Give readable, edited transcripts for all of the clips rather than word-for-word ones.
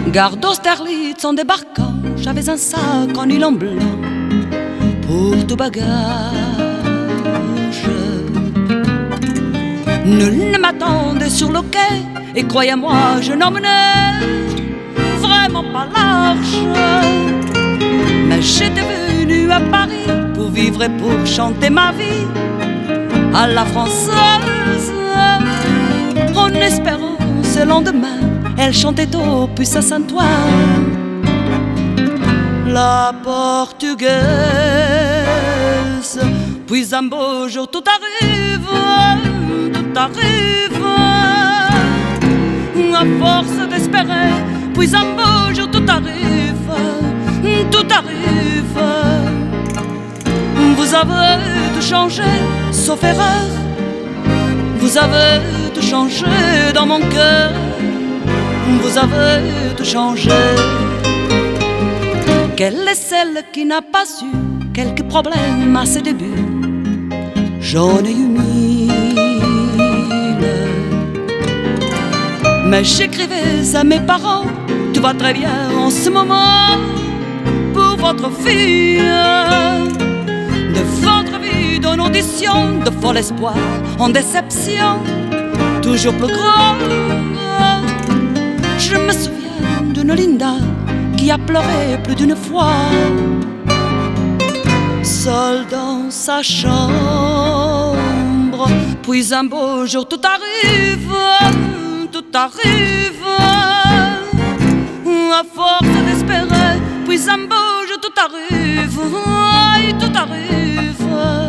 Gare d'Austerlitz en débarquant, j'avais un sac en nylon blanc pour tout bagage. Nul ne m'attendait sur le quai, et croyez-moi, je n'emmenais vraiment pas large. Mais j'étais venu à Paris pour vivre et pour chanter ma vie à la française. En espérant ce lendemain, elle chantait au puce à Saint-Ouen. La portugaise, puis un beau jour tout arrive, tout arrive. À force d'espérer, puis un beau jour tout arrive, tout arrive. Vous avez tout changé, sauf erreur. Vous avez tout changé dans mon cœur. Vous avez tout changé. Quelle est celle qui n'a pas eu quelques problèmes à ses débuts? J'en ai eu mille. Mais j'écrivais à mes parents: tout va très bien en ce moment pour votre fille. De votre vie d'une audition, de fol espoir en déception, toujours plus grand. Je me souviens d'une Linda qui a pleuré plus d'une fois, seule dans sa chambre. Puis un beau jour tout arrive, tout arrive. À force d'espérer, puis un beau jour tout arrive, tout arrive.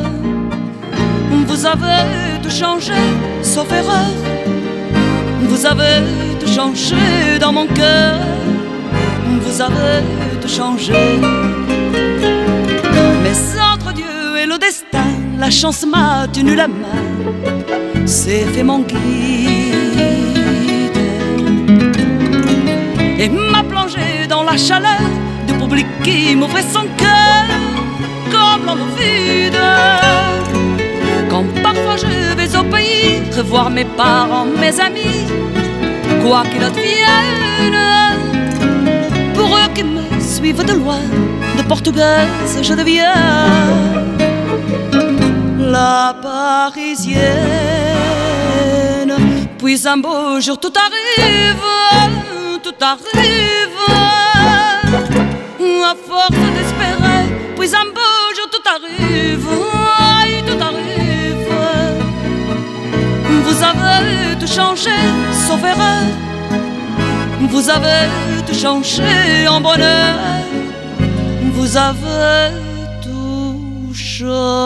Vous avez tout changé, sauf erreur. Vous avez tout changé dans mon cœur. Vous avez tout changé. Mais entre Dieu et le destin, la chance m'a tenu la main, c'est fait mon guide, et m'a plongé dans la chaleur du public qui m'ouvrait son cœur comme dans le vide. Quand parfois je vais au pays revoir mes parents, mes amis, quoi qu'il advienne, pour eux qui me suivent de loin, de portugaise je deviens la parisienne. Puis un beau jour tout arrive, tout arrive. À force d'espérer, puis un beau jour tout arrive, tout arrive. Vous avez tout changé, sauf erreur. Vous avez tout changé en bonheur. Vous avez tout changé.